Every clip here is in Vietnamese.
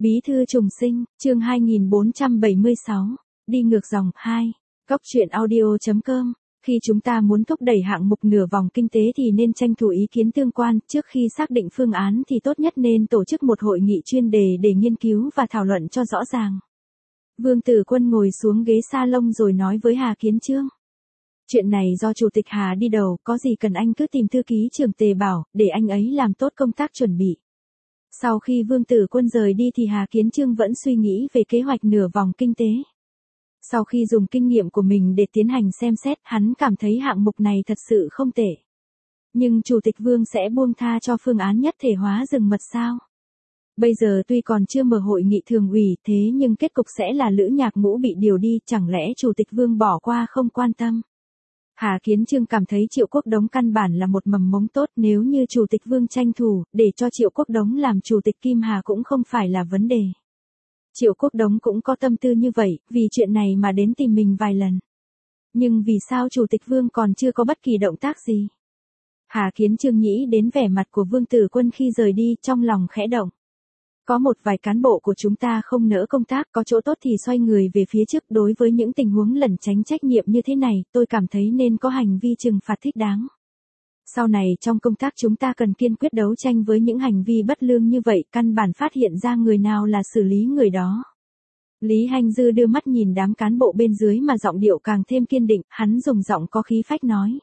Bí thư trùng sinh, chương 2476, đi ngược dòng 2, Cóc truyện audio.com. Khi chúng ta muốn thúc đẩy hạng mục nửa vòng kinh tế thì nên tranh thủ ý kiến tương quan, trước khi xác định phương án thì tốt nhất nên tổ chức một hội nghị chuyên đề để nghiên cứu và thảo luận cho rõ ràng. Vương Tử Quân ngồi xuống ghế salon rồi nói với Hà Kiến Chương. Chuyện này do Chủ tịch Hà đi đầu, có gì cần anh cứ tìm thư ký trưởng Tề bảo, để anh ấy làm tốt công tác chuẩn bị. Sau khi Vương Tử Quân rời đi thì Hà Kiến Chương vẫn suy nghĩ về kế hoạch nửa vòng kinh tế. Sau khi dùng kinh nghiệm của mình để tiến hành xem xét, hắn cảm thấy hạng mục này thật sự không tệ. Nhưng Chủ tịch Vương sẽ buông tha cho phương án nhất thể hóa rừng mật sao? Bây giờ tuy còn chưa mở hội nghị thường ủy, thế nhưng kết cục sẽ là Lữ Nhạc Ngũ bị điều đi, chẳng lẽ Chủ tịch Vương bỏ qua không quan tâm? Hà Kiến Chương cảm thấy Triệu Quốc Đống căn bản là một mầm mống tốt, nếu như Chủ tịch Vương tranh thủ, để cho Triệu Quốc Đống làm Chủ tịch Kim Hà cũng không phải là vấn đề. Triệu Quốc Đống cũng có tâm tư như vậy, vì chuyện này mà đến tìm mình vài lần. Nhưng vì sao Chủ tịch Vương còn chưa có bất kỳ động tác gì? Hà Kiến Chương nghĩ đến vẻ mặt của Vương Tử Quân khi rời đi, trong lòng khẽ động. Có một vài cán bộ của chúng ta không nỡ công tác, có chỗ tốt thì xoay người về phía trước. Đối với những tình huống lẩn tránh trách nhiệm như thế này, tôi cảm thấy nên có hành vi trừng phạt thích đáng. Sau này trong công tác chúng ta cần kiên quyết đấu tranh với những hành vi bất lương như vậy, căn bản phát hiện ra người nào là xử lý người đó. Lý Hanh Dư đưa mắt nhìn đám cán bộ bên dưới mà giọng điệu càng thêm kiên định, hắn dùng giọng có khí phách nói.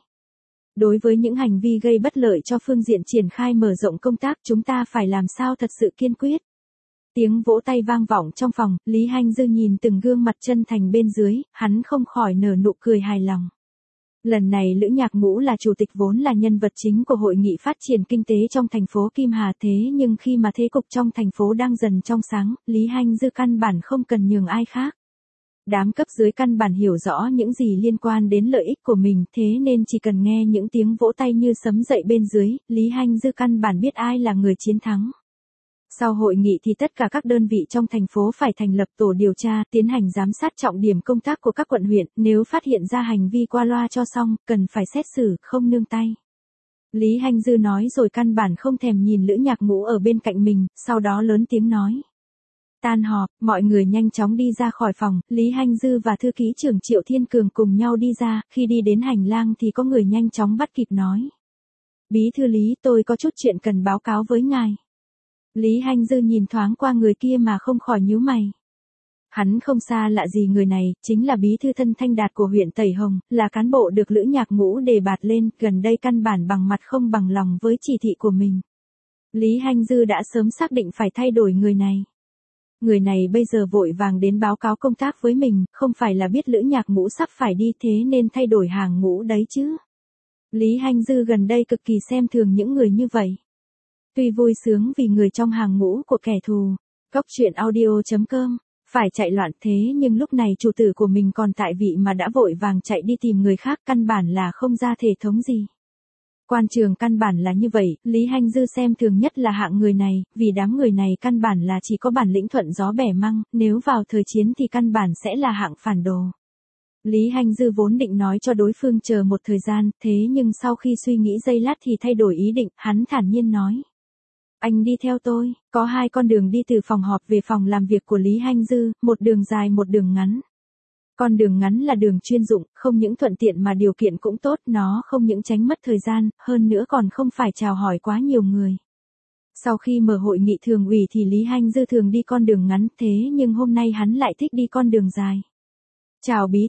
Đối với những hành vi gây bất lợi cho phương diện triển khai mở rộng công tác, chúng ta phải làm sao thật sự kiên quyết. Tiếng vỗ tay vang vọng trong phòng, Lý Hanh Dư nhìn từng gương mặt chân thành bên dưới, hắn không khỏi nở nụ cười hài lòng. Lần này Lữ Nhạc Ngũ là chủ tịch vốn là nhân vật chính của hội nghị phát triển kinh tế trong thành phố Kim Hà, thế nhưng khi mà thế cục trong thành phố đang dần trong sáng, Lý Hanh Dư căn bản không cần nhường ai khác. Đám cấp dưới căn bản hiểu rõ những gì liên quan đến lợi ích của mình, thế nên chỉ cần nghe những tiếng vỗ tay như sấm dậy bên dưới, Lý Hanh Dư căn bản biết ai là người chiến thắng. Sau hội nghị thì tất cả các đơn vị trong thành phố phải thành lập tổ điều tra, tiến hành giám sát trọng điểm công tác của các quận huyện, nếu phát hiện ra hành vi qua loa cho xong, cần phải xét xử, không nương tay. Lý Hanh Dư nói rồi căn bản không thèm nhìn Lữ Nhạc Ngũ ở bên cạnh mình, sau đó lớn tiếng nói. Tan họp, mọi người nhanh chóng đi ra khỏi phòng, Lý Hanh Dư và thư ký trưởng Triệu Thiên Cường cùng nhau đi ra, khi đi đến hành lang thì có người nhanh chóng bắt kịp nói. Bí thư Lý, tôi có chút chuyện cần báo cáo với ngài. Lý Hanh Dư nhìn thoáng qua người kia mà không khỏi nhíu mày. Hắn không xa lạ gì người này, chính là bí thư Thân Thanh Đạt của huyện Tẩy Hồng, là cán bộ được Lữ Nhạc Ngũ đề bạt lên, gần đây căn bản bằng mặt không bằng lòng với chỉ thị của mình. Lý Hanh Dư đã sớm xác định phải thay đổi người này. Người này bây giờ vội vàng đến báo cáo công tác với mình, không phải là biết Lữ Nhạc Ngũ sắp phải đi thế nên thay đổi hàng ngũ đấy chứ. Lý Hanh Dư gần đây cực kỳ xem thường những người như vậy. Tuy vui sướng vì người trong hàng ngũ của kẻ thù, Cóc truyện audio.com, phải chạy loạn thế nhưng lúc này chủ tử của mình còn tại vị mà đã vội vàng chạy đi tìm người khác, căn bản là không ra thể thống gì. Quan trường căn bản là như vậy, Lý Hanh Dư xem thường nhất là hạng người này, vì đám người này căn bản là chỉ có bản lĩnh thuận gió bẻ măng, nếu vào thời chiến thì căn bản sẽ là hạng phản đồ. Lý Hanh Dư vốn định nói cho đối phương chờ một thời gian, thế nhưng sau khi suy nghĩ giây lát thì thay đổi ý định, hắn thản nhiên nói. Anh đi theo tôi, có hai con đường đi từ phòng họp về phòng làm việc của Lý Hanh Dư, một đường dài một đường ngắn. Con đường ngắn là đường chuyên dụng, không những thuận tiện mà điều kiện cũng tốt, nó không những tránh mất thời gian, hơn nữa còn không phải chào hỏi quá nhiều người. Sau khi mở hội nghị thường ủy thì Lý Hanh Dư thường đi con đường ngắn, thế nhưng hôm nay hắn lại thích đi con đường dài. Chào bí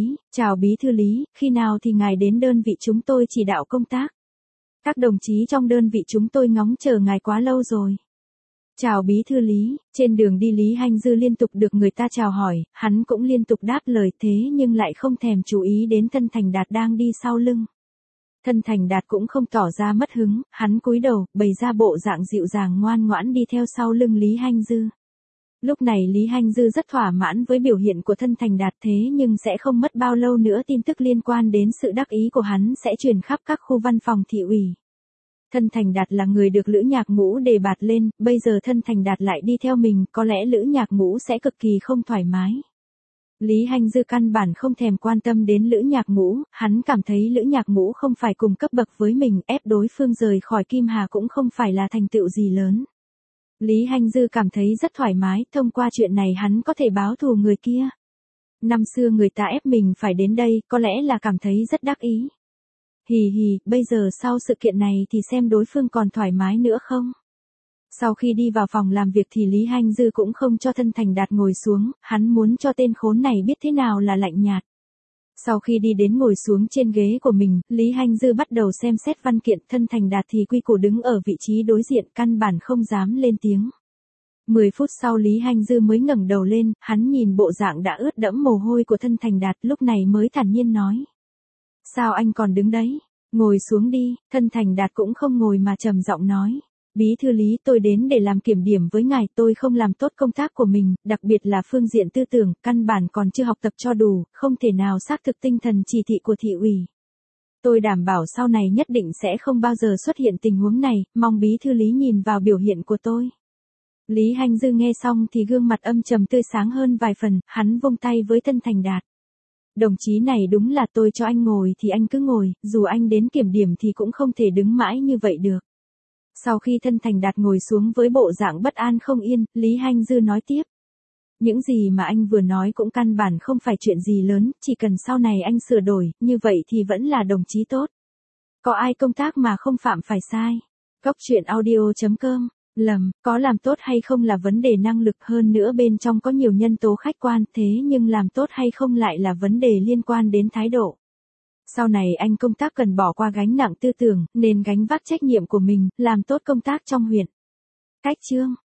thư Lý, khi nào thì ngài đến đơn vị chúng tôi chỉ đạo công tác. Các đồng chí trong đơn vị chúng tôi ngóng chờ ngài quá lâu rồi. Chào bí thư Lý, trên đường đi Lý Hanh Dư liên tục được người ta chào hỏi, hắn cũng liên tục đáp lời thế nhưng lại không thèm chú ý đến Thân Thành Đạt đang đi sau lưng. Thân Thành Đạt cũng không tỏ ra mất hứng, hắn cúi đầu, bày ra bộ dạng dịu dàng ngoan ngoãn đi theo sau lưng Lý Hanh Dư. Lúc này Lý Hanh Dư rất thỏa mãn với biểu hiện của Thân Thành Đạt thế nhưng sẽ không mất bao lâu nữa tin tức liên quan đến sự đắc ý của hắn sẽ truyền khắp các khu văn phòng thị ủy. Thân Thành Đạt là người được Lữ Nhạc Ngũ đề bạt lên, bây giờ Thân Thành Đạt lại đi theo mình, có lẽ Lữ Nhạc Ngũ sẽ cực kỳ không thoải mái. Lý Hanh Dư căn bản không thèm quan tâm đến Lữ Nhạc Ngũ, hắn cảm thấy Lữ Nhạc Ngũ không phải cùng cấp bậc với mình, ép đối phương rời khỏi Kim Hà cũng không phải là thành tựu gì lớn. Lý Hanh Dư cảm thấy rất thoải mái, thông qua chuyện này hắn có thể báo thù người kia. Năm xưa người ta ép mình phải đến đây, có lẽ là cảm thấy rất đắc ý. Hì hì, bây giờ sau sự kiện này thì xem đối phương còn thoải mái nữa không? Sau khi đi vào phòng làm việc thì Lý Hanh Dư cũng không cho Thân Thành Đạt ngồi xuống, hắn muốn cho tên khốn này biết thế nào là lạnh nhạt. Sau khi đi đến ngồi xuống trên ghế của mình, Lý Hanh Dư bắt đầu xem xét văn kiện. Thân Thành Đạt thì quy củ đứng ở vị trí đối diện, căn bản không dám lên tiếng. 10 phút sau Lý Hanh Dư mới ngẩng đầu lên, hắn nhìn bộ dạng đã ướt đẫm mồ hôi của Thân Thành Đạt, lúc này mới thản nhiên nói. Sao anh còn đứng đấy? Ngồi xuống đi. Thân Thành Đạt cũng không ngồi mà trầm giọng nói. Bí thư Lý, tôi đến để làm kiểm điểm với ngài, tôi không làm tốt công tác của mình, đặc biệt là phương diện tư tưởng, căn bản còn chưa học tập cho đủ, không thể nào xác thực tinh thần chỉ thị của thị ủy. Tôi đảm bảo sau này nhất định sẽ không bao giờ xuất hiện tình huống này, mong bí thư Lý nhìn vào biểu hiện của tôi. Lý Hanh Dư nghe xong thì gương mặt âm trầm tươi sáng hơn vài phần, hắn vung tay với Thân Thành Đạt. Đồng chí này đúng là tôi cho anh ngồi thì anh cứ ngồi, dù anh đến kiểm điểm thì cũng không thể đứng mãi như vậy được. Sau khi Thân Thành Đạt ngồi xuống với bộ dạng bất an không yên, Lý Hanh Dư nói tiếp. Những gì mà anh vừa nói cũng căn bản không phải chuyện gì lớn, chỉ cần sau này anh sửa đổi, như vậy thì vẫn là đồng chí tốt. Có ai công tác mà không phạm phải sai. Cốc truyện audio.com. Lầm, có làm tốt hay không là vấn đề năng lực, hơn nữa bên trong có nhiều nhân tố khách quan, thế nhưng làm tốt hay không lại là vấn đề liên quan đến thái độ. Sau này anh công tác cần bỏ qua gánh nặng tư tưởng, nên gánh vác trách nhiệm của mình, làm tốt công tác trong huyện. Cách chương